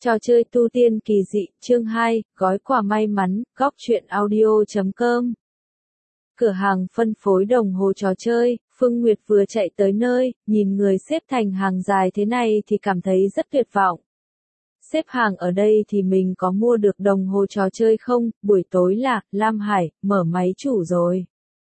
Trò chơi tu tiên kỳ dị, chương 2, gói quà may mắn, góc truyện audio.com. Cửa hàng phân phối đồng hồ trò chơi, Phương Nguyệt vừa chạy tới nơi, nhìn người xếp thành hàng dài thế này thì cảm thấy rất tuyệt vọng. Xếp hàng ở đây thì mình có mua được đồng hồ trò chơi không? Buổi tối là, Lam Hải, mở máy chủ rồi.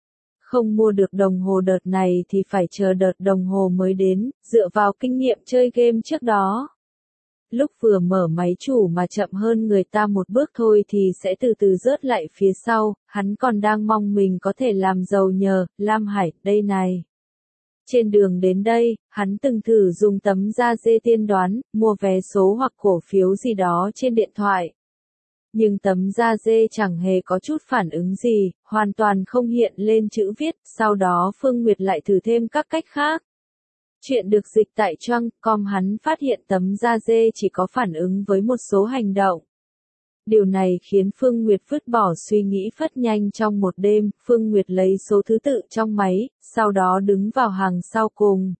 Không mua được đồng hồ đợt này thì phải chờ đợt đồng hồ mới đến, dựa vào kinh nghiệm chơi game trước đó. Lúc vừa mở máy chủ mà chậm hơn người ta một bước thôi thì sẽ từ từ rớt lại phía sau, hắn còn đang mong mình có thể làm giàu nhờ, Lam Hải, đây này. Trên đường đến đây, hắn từng thử dùng tấm da dê tiên đoán, mua vé số hoặc cổ phiếu gì đó trên điện thoại. Nhưng tấm da dê chẳng hề có chút phản ứng gì, hoàn toàn không hiện lên chữ viết, sau đó Phương Nguyệt lại thử thêm các cách khác. Chuyện được dịch tại Trang.com hắn phát hiện tấm da dê chỉ có phản ứng với một số hành động. Điều này khiến Phương Nguyệt vứt bỏ suy nghĩ phất nhanh trong một đêm, Phương Nguyệt lấy số thứ tự trong máy, sau đó đứng vào hàng sau cùng.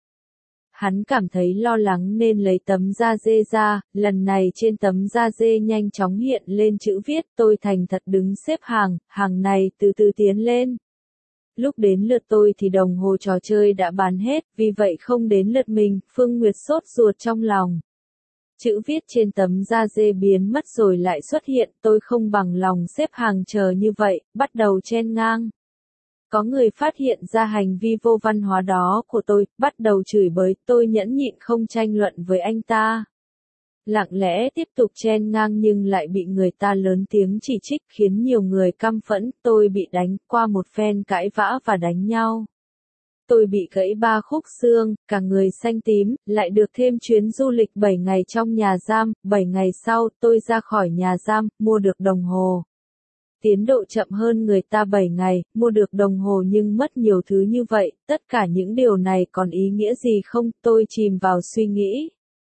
Hắn cảm thấy lo lắng nên lấy tấm da dê ra, lần này trên tấm da dê nhanh chóng hiện lên chữ viết, tôi thành thật đứng xếp hàng này từ từ tiến lên. Lúc đến lượt tôi thì đồng hồ trò chơi đã bán hết, vì vậy không đến lượt mình, Phương Nguyệt sốt ruột trong lòng. Chữ viết trên tấm da dê biến mất rồi lại xuất hiện, tôi không bằng lòng xếp hàng chờ như vậy, bắt đầu chen ngang. Có người phát hiện ra hành vi vô văn hóa đó của tôi, bắt đầu chửi bới, tôi nhẫn nhịn không tranh luận với anh ta. Lặng lẽ tiếp tục chen ngang nhưng lại bị người ta lớn tiếng chỉ trích khiến nhiều người căm phẫn, tôi bị đánh, qua một phen cãi vã và đánh nhau. Tôi bị gãy 3 khúc xương, cả người xanh tím, lại được thêm chuyến du lịch 7 ngày trong nhà giam, 7 ngày sau tôi ra khỏi nhà giam, mua được đồng hồ. Tiến độ chậm hơn người ta 7 ngày, mua được đồng hồ nhưng mất nhiều thứ như vậy, tất cả những điều này còn ý nghĩa gì không, tôi chìm vào suy nghĩ.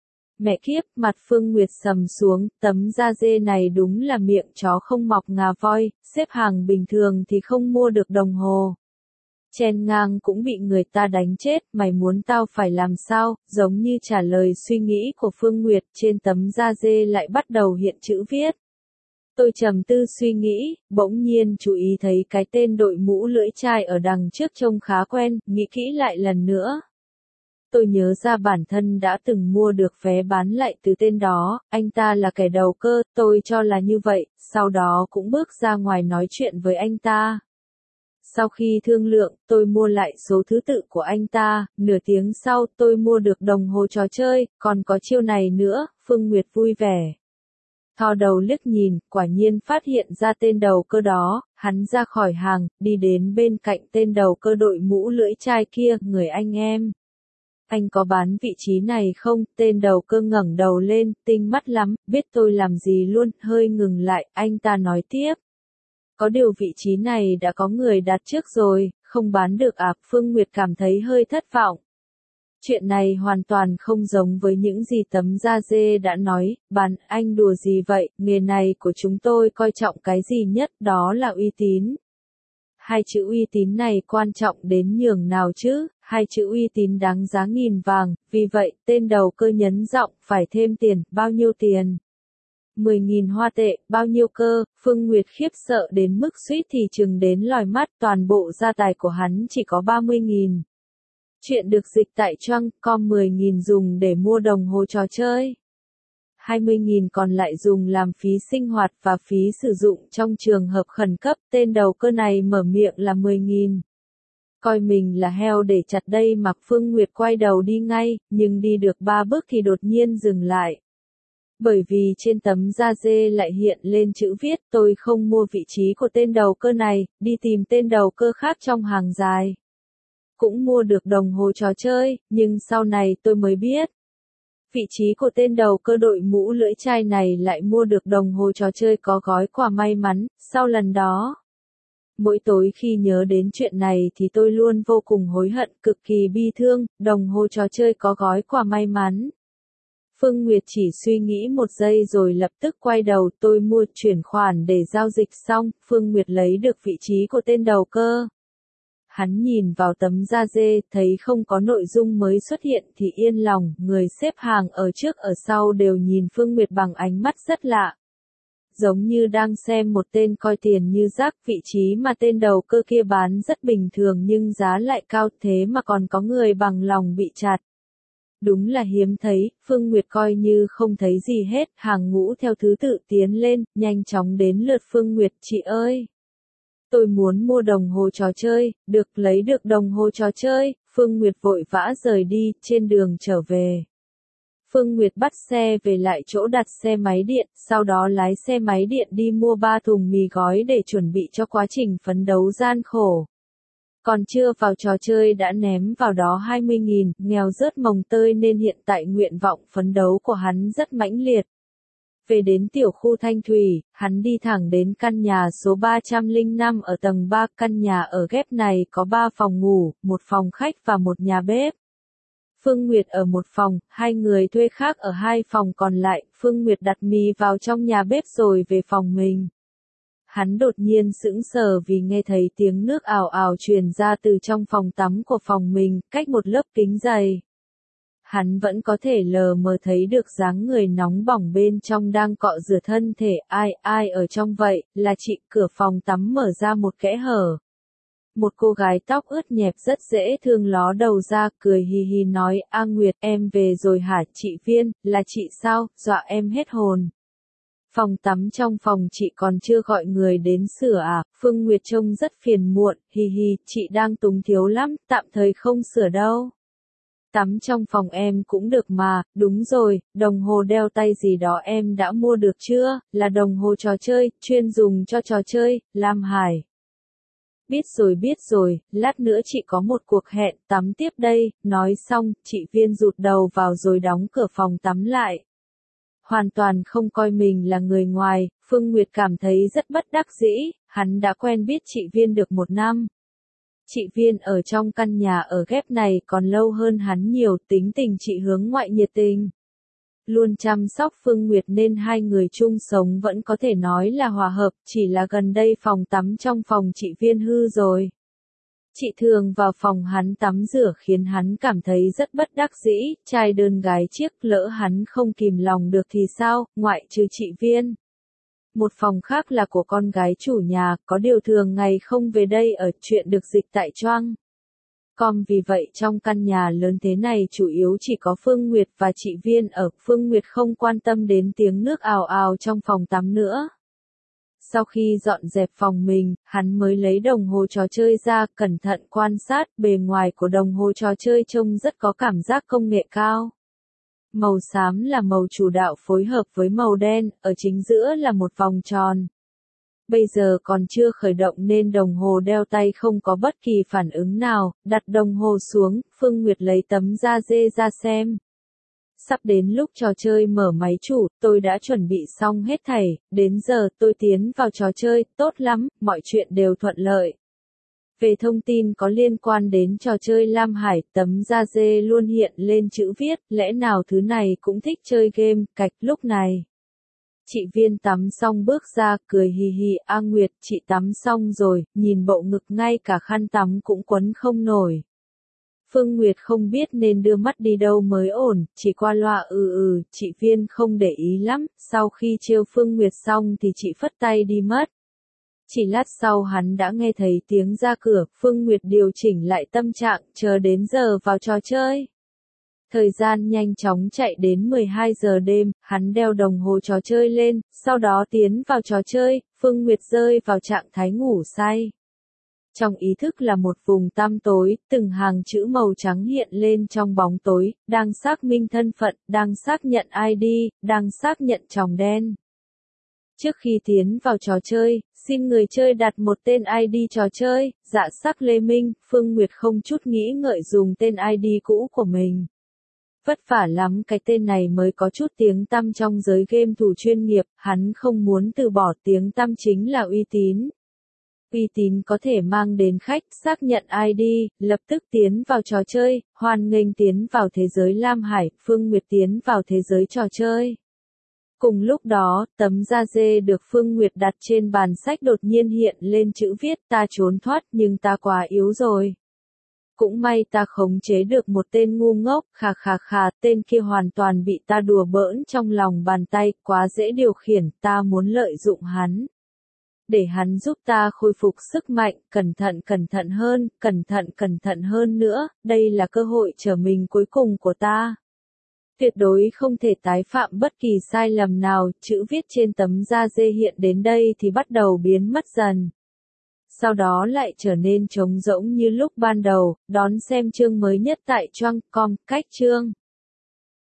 Mẹ kiếp, mặt Phương Nguyệt sầm xuống, tấm da dê này đúng là miệng chó không mọc ngà voi, xếp hàng bình thường thì không mua được đồng hồ. Chen ngang cũng bị người ta đánh chết, mày muốn tao phải làm sao, giống như trả lời suy nghĩ của Phương Nguyệt, trên tấm da dê lại bắt đầu hiện chữ viết. Tôi trầm tư suy nghĩ, bỗng nhiên chú ý thấy cái tên đội mũ lưỡi chai ở đằng trước trông khá quen, nghĩ kỹ lại lần nữa. Tôi nhớ ra bản thân đã từng mua được vé bán lại từ tên đó, anh ta là kẻ đầu cơ, tôi cho là như vậy, sau đó cũng bước ra ngoài nói chuyện với anh ta. Sau khi thương lượng, tôi mua lại số thứ tự của anh ta, nửa tiếng sau tôi mua được đồng hồ trò chơi, còn có chiêu này nữa, Phương Nguyệt vui vẻ. Thò đầu liếc nhìn, quả nhiên phát hiện ra tên đầu cơ đó, hắn ra khỏi hàng, đi đến bên cạnh tên đầu cơ đội mũ lưỡi chai kia, người anh em. Anh có bán vị trí này không? Tên đầu cơ ngẩng đầu lên, tinh mắt lắm, biết tôi làm gì luôn, hơi ngừng lại, anh ta nói tiếp. Có điều vị trí này đã có người đặt trước rồi, không bán được à? Phương Nguyệt cảm thấy hơi thất vọng. Chuyện này hoàn toàn không giống với những gì tấm da dê đã nói, bán, anh đùa gì vậy, nghề này của chúng tôi coi trọng cái gì nhất, đó là uy tín. Hai chữ uy tín này quan trọng đến nhường nào chứ, hai chữ uy tín đáng giá nghìn vàng, vì vậy, tên đầu cơ nhấn giọng, phải thêm tiền, bao nhiêu tiền? 10.000 hoa tệ, bao nhiêu cơ? Phương Nguyệt khiếp sợ đến mức suýt thì chừng đến lòi mắt, toàn bộ gia tài của hắn chỉ có 30.000. Chuyện được dịch tại Trang.com 10.000 dùng để mua đồng hồ trò chơi. 20.000 còn lại dùng làm phí sinh hoạt và phí sử dụng trong trường hợp khẩn cấp, tên đầu cơ này mở miệng là 10.000. Coi mình là heo để chặt đây mà. Phương Nguyệt quay đầu đi ngay, nhưng đi được 3 bước thì đột nhiên dừng lại. Bởi vì trên tấm da dê lại hiện lên chữ viết, tôi không mua vị trí của tên đầu cơ này, đi tìm tên đầu cơ khác trong hàng dài. Cũng mua được đồng hồ trò chơi, nhưng sau này tôi mới biết. Vị trí của tên đầu cơ đội mũ lưỡi chai này lại mua được đồng hồ trò chơi có gói quà may mắn, sau lần đó. Mỗi tối khi nhớ đến chuyện này thì tôi luôn vô cùng hối hận, cực kỳ bi thương, đồng hồ trò chơi có gói quà may mắn. Phương Nguyệt chỉ suy nghĩ một giây rồi lập tức quay đầu, tôi mua chuyển khoản để giao dịch xong, Phương Nguyệt lấy được vị trí của tên đầu cơ. hắn nhìn vào tấm da dê, thấy không có nội dung mới xuất hiện thì yên lòng, người xếp hàng ở trước ở sau đều nhìn Phương Nguyệt bằng ánh mắt rất lạ. Giống như đang xem một tên coi tiền như rác, vị trí mà tên đầu cơ kia bán rất bình thường nhưng giá lại cao thế mà còn có người bằng lòng bị chặt. Đúng là hiếm thấy, Phương Nguyệt coi như không thấy gì hết, hàng ngũ theo thứ tự tiến lên, nhanh chóng đến lượt Phương Nguyệt, chị ơi. Tôi muốn mua đồng hồ trò chơi, được lấy được đồng hồ trò chơi, Phương Nguyệt vội vã rời đi, trên đường trở về. Phương Nguyệt bắt xe về lại chỗ đặt xe máy điện, sau đó lái xe máy điện đi mua 3 thùng mì gói để chuẩn bị cho quá trình phấn đấu gian khổ. Còn chưa vào trò chơi đã ném vào đó 20.000, nghèo rớt mồng tơi nên hiện tại nguyện vọng phấn đấu của hắn rất mãnh liệt. Về đến tiểu khu Thanh Thủy, hắn đi thẳng đến căn nhà số 305 ở tầng 3. Căn nhà ở ghép này có 3 phòng ngủ, 1 phòng khách và 1 nhà bếp. Phương Nguyệt ở 1 phòng, 2 người thuê khác ở 2 phòng còn lại. Phương Nguyệt đặt mì vào trong nhà bếp rồi về phòng mình. Hắn đột nhiên sững sờ vì nghe thấy tiếng nước ào ào truyền ra từ trong phòng tắm của phòng mình, cách một lớp kính dày. Hắn vẫn có thể lờ mờ thấy được dáng người nóng bỏng bên trong đang cọ rửa thân thể, ai ở trong vậy, là chị. Cửa phòng tắm mở ra một kẽ hở. Một cô gái tóc ướt nhẹp rất dễ thương ló đầu ra, cười hì hì nói, A Nguyệt, em về rồi hả? Chị Viên, là chị sao? Dọa em hết hồn. Phòng tắm trong phòng chị còn chưa gọi người đến sửa à? Phương Nguyệt trông rất phiền muộn, hì hì, chị đang túng thiếu lắm, tạm thời không sửa đâu. Tắm trong phòng em cũng được mà, đúng rồi, đồng hồ đeo tay gì đó em đã mua được chưa? Là đồng hồ trò chơi, chuyên dùng cho trò chơi, Lam Hải. Biết rồi, lát nữa chị có một cuộc hẹn tắm tiếp đây, nói xong, chị Viên rụt đầu vào rồi đóng cửa phòng tắm lại. Hoàn toàn không coi mình là người ngoài, Phương Nguyệt cảm thấy rất bất đắc dĩ, hắn đã quen biết chị Viên được 1 năm. Chị Viên ở trong căn nhà ở ghép này còn lâu hơn hắn nhiều, tính tình chị hướng ngoại nhiệt tình. Luôn chăm sóc Phương Nguyệt nên 2 người chung sống vẫn có thể nói là hòa hợp, chỉ là gần đây phòng tắm trong phòng chị Viên hư rồi. Chị thường vào phòng hắn tắm rửa khiến hắn cảm thấy rất bất đắc dĩ, trai đơn gái chiếc, lỡ hắn không kìm lòng được thì sao, ngoại trừ chị Viên. Một phòng khác là của con gái chủ nhà, có điều thường ngày không về đây ở, chuyện được dịch tại Choang. Vì vậy trong căn nhà lớn thế này chủ yếu chỉ có Phương Nguyệt và chị Viên ở. Phương Nguyệt không quan tâm đến tiếng nước ào ào trong phòng tắm nữa. Sau khi dọn dẹp phòng mình, hắn mới lấy đồng hồ trò chơi ra, cẩn thận quan sát. Bề ngoài của đồng hồ trò chơi trông rất có cảm giác công nghệ cao. Màu xám là màu chủ đạo phối hợp với màu đen, ở chính giữa là một vòng tròn. Bây giờ còn chưa khởi động nên đồng hồ đeo tay không có bất kỳ phản ứng nào, đặt đồng hồ xuống, Phương Nguyệt lấy tấm da dê ra xem. Sắp đến lúc trò chơi mở máy chủ, tôi đã chuẩn bị xong hết thảy, đến giờ tôi tiến vào trò chơi, tốt lắm, mọi chuyện đều thuận lợi. Về thông tin có liên quan đến trò chơi Lam Hải, tấm da dê luôn hiện lên chữ viết, lẽ nào thứ này cũng thích chơi game, cạch. Lúc này. Chị Viên tắm xong bước ra, cười hì hì, A Nguyệt, chị tắm xong rồi, nhìn bộ ngực ngay cả khăn tắm cũng quấn không nổi. Phương Nguyệt không biết nên đưa mắt đi đâu mới ổn, chỉ qua loa chị Viên không để ý lắm, sau khi trêu Phương Nguyệt xong thì chị phất tay đi mất. Chỉ lát sau hắn đã nghe thấy tiếng ra cửa, Phương Nguyệt điều chỉnh lại tâm trạng, chờ đến giờ vào trò chơi. Thời gian nhanh chóng chạy đến 12 giờ đêm, hắn đeo đồng hồ trò chơi lên, sau đó tiến vào trò chơi, Phương Nguyệt rơi vào trạng thái ngủ say. Trong ý thức là một vùng tăm tối, từng hàng chữ màu trắng hiện lên trong bóng tối, đang xác minh thân phận, đang xác nhận ID, đang xác nhận tròng đen. Trước khi tiến vào trò chơi, xin người chơi đặt một tên ID trò chơi, dạ sắc Lê Minh, Phương Nguyệt không chút nghĩ ngợi dùng tên ID cũ của mình. Vất vả lắm cái tên này mới có chút tiếng tăm trong giới game thủ chuyên nghiệp, hắn không muốn từ bỏ, tiếng tăm chính là uy tín. Uy tín có thể mang đến khách, xác nhận ID, lập tức tiến vào trò chơi, hoan nghênh tiến vào thế giới Lam Hải, Phương Nguyệt tiến vào thế giới trò chơi. Cùng lúc đó, tấm da dê được Phương Nguyệt đặt trên bàn sách đột nhiên hiện lên chữ viết ta trốn thoát nhưng ta quá yếu rồi. Cũng may ta khống chế được một tên ngu ngốc, tên kia hoàn toàn bị ta đùa bỡn trong lòng bàn tay, quá dễ điều khiển, ta muốn lợi dụng hắn. Để hắn giúp ta khôi phục sức mạnh, cẩn thận hơn nữa, đây là cơ hội trở mình cuối cùng của ta. Tuyệt đối không thể tái phạm bất kỳ sai lầm nào, chữ viết trên tấm da dê hiện đến đây thì bắt đầu biến mất dần. Sau đó lại trở nên trống rỗng như lúc ban đầu, đón xem chương mới nhất tại Choang.com, cách chương.